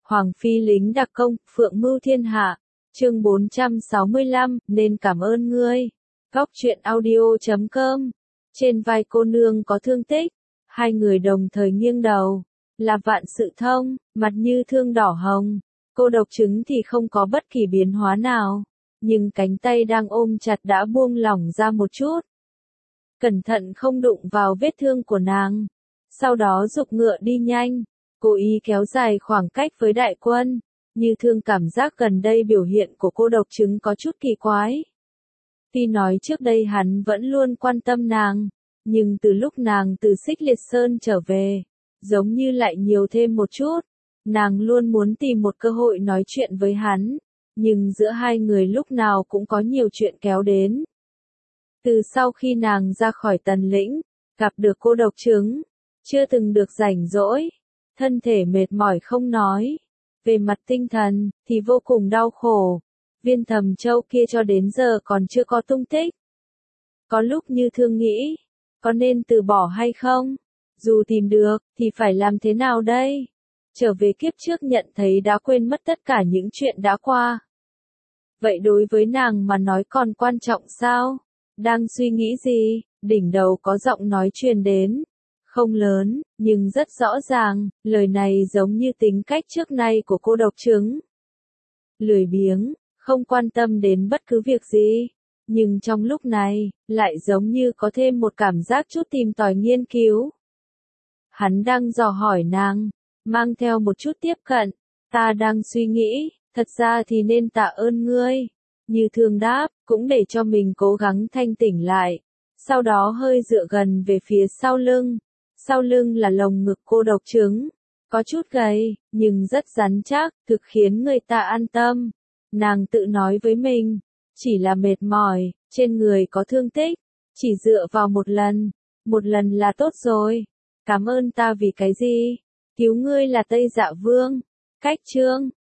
Hoàng phi lính đặc công, phượng mưu thiên hạ. Chương 465, nên cảm ơn ngươi. Góc truyện audio.com. Trên vai cô nương có thương tích. Hai người đồng thời nghiêng đầu. Là Vạn Sự Thông, mặt như thương đỏ hồng. Cô độc chứng thì không có bất kỳ biến hóa nào. Nhưng cánh tay đang ôm chặt đã buông lỏng ra một chút. Cẩn thận không đụng vào vết thương của nàng. Sau đó giục ngựa đi nhanh. Cố ý kéo dài khoảng cách với đại quân. Như thương cảm giác gần đây biểu hiện của cô độc chứng có chút kỳ quái. Tuy nói trước đây hắn vẫn luôn quan tâm nàng. Nhưng từ lúc nàng từ Xích Liệt Sơn trở về. Giống như lại nhiều thêm một chút. Nàng luôn muốn tìm một cơ hội nói chuyện với hắn. Nhưng giữa hai người lúc nào cũng có nhiều chuyện kéo đến. Từ sau khi nàng ra khỏi Tần Lĩnh, gặp được cô độc chứng, chưa từng được rảnh rỗi, thân thể mệt mỏi không nói. Về mặt tinh thần, thì vô cùng đau khổ. Viên Thầm Châu kia cho đến giờ còn chưa có tung tích. Có lúc như thương nghĩ, có nên từ bỏ hay không? Dù tìm được, thì phải làm thế nào đây? Trở về kiếp trước nhận thấy đã quên mất tất cả những chuyện đã qua. Vậy đối với nàng mà nói còn quan trọng sao? Đang suy nghĩ gì? Đỉnh đầu có giọng nói truyền đến. Không lớn, nhưng rất rõ ràng, lời này giống như tính cách trước nay của cô độc chứng. Lười biếng, không quan tâm đến bất cứ việc gì. Nhưng trong lúc này, lại giống như có thêm một cảm giác chút tìm tòi nghiên cứu. Hắn đang dò hỏi nàng, mang theo một chút tiếp cận. Ta đang suy nghĩ, thật ra thì nên tạ ơn ngươi. Như thương đáp, cũng để cho mình cố gắng thanh tỉnh lại. Sau đó hơi dựa gần về phía sau lưng. Sau lưng là lồng ngực cô độc chứng. Có chút gầy, nhưng rất rắn chắc, thực khiến người ta an tâm. Nàng tự nói với mình, chỉ là mệt mỏi, trên người có thương tích. Chỉ dựa vào một lần là tốt rồi. Cảm ơn ta vì cái gì? Cứu ngươi là Tây Dạ Vương. Cách chương